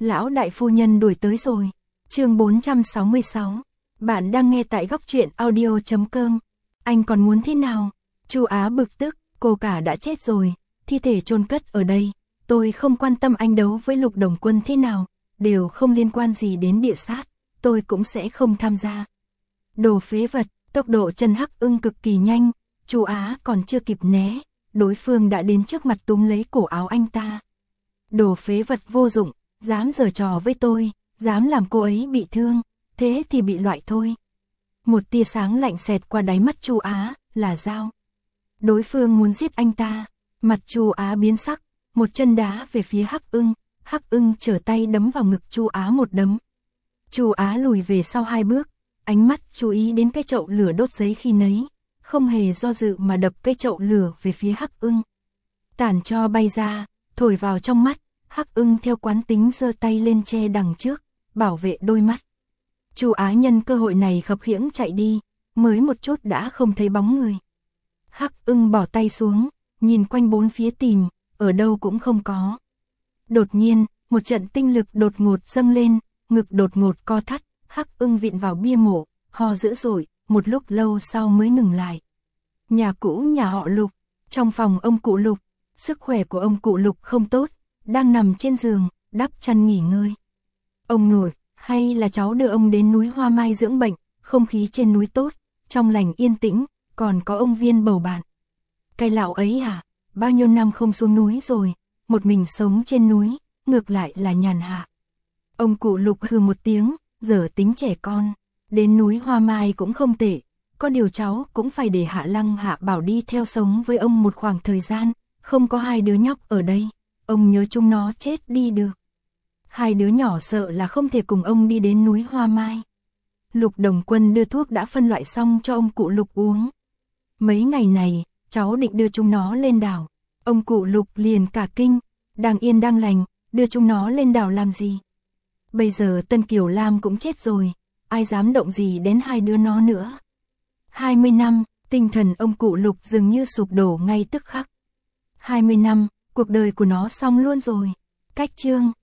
Lão đại phu nhân đuổi tới rồi. Chương 466. Bạn đang nghe tại góc truyện audio.com. Anh còn muốn thế nào? Chu Á bực tức, cô cả đã chết rồi, thi thể chôn cất ở đây. Tôi không quan tâm anh đấu với Lục Đồng Quân thế nào, đều không liên quan gì đến địa sát, tôi cũng sẽ không tham gia. Đồ phế vật, tốc độ chân Hắc Ưng cực kỳ nhanh, Chu Á còn chưa kịp né, đối phương đã đến trước mặt túm lấy cổ áo anh ta. Đồ phế vật vô dụng, dám giở trò với tôi, dám làm cô ấy bị thương, thế thì bị loại thôi. Một tia sáng lạnh xẹt qua đáy mắt Chu Á, là dao. Đối phương muốn giết anh ta, mặt Chu Á biến sắc, một chân đá về phía Hắc Ưng trở tay đấm vào ngực Chu Á một đấm. Chu Á lùi về sau 2 bước, ánh mắt chú ý đến cái chậu lửa đốt giấy khi nấy, không hề do dự mà đập cái chậu lửa về phía Hắc Ưng. Tàn tro bay ra, thổi vào trong mắt, Hắc Ưng theo quán tính giơ tay lên che đằng trước, bảo vệ đôi mắt. Chu Á nhân cơ hội này khập khiễng chạy đi, mới một chút đã không thấy bóng người. Hắc Ưng bỏ tay xuống, nhìn quanh bốn phía tìm, ở đâu cũng không có. Đột nhiên, một trận tinh lực đột ngột dâng lên, ngực đột ngột co thắt, Hắc Ưng vịn vào bia mộ, ho dữ dội, một lúc lâu sau mới ngừng lại. Nhà cũ nhà họ Lục, trong phòng ông cụ Lục, sức khỏe của ông cụ Lục không tốt, đang nằm trên giường, đắp chăn nghỉ ngơi. Ông nội, hay là cháu đưa ông đến núi Hoa Mai dưỡng bệnh, không khí trên núi tốt, trong lành yên tĩnh, còn có ông Viên bầu bạn. Cái lão ấy à, bao nhiêu năm không xuống núi rồi, một mình sống trên núi, ngược lại là nhàn hạ. Ông cụ Lục hừ một tiếng, giờ tính trẻ con, đến núi Hoa Mai cũng không tệ, có điều cháu cũng phải để Hạ Lăng Hạ Bảo đi theo sống với ông một khoảng thời gian, không có 2 đứa nhóc ở đây, ông nhớ chúng nó chết đi được. 2 đứa nhỏ sợ là không thể cùng ông đi đến núi Hoa Mai. Lục Đồng Quân đưa thuốc đã phân loại xong cho ông cụ Lục uống. Mấy ngày này, cháu định đưa chúng nó lên đảo. Ông cụ Lục liền cả kinh, đang yên đang lành, đưa chúng nó lên đảo làm gì? Bây giờ Tân Kiều Lam cũng chết rồi, ai dám động gì đến 2 đứa nó nữa. 20 năm, tinh thần ông cụ Lục dường như sụp đổ ngay tức khắc. 20 năm, cuộc đời của nó xong luôn rồi. Cách chương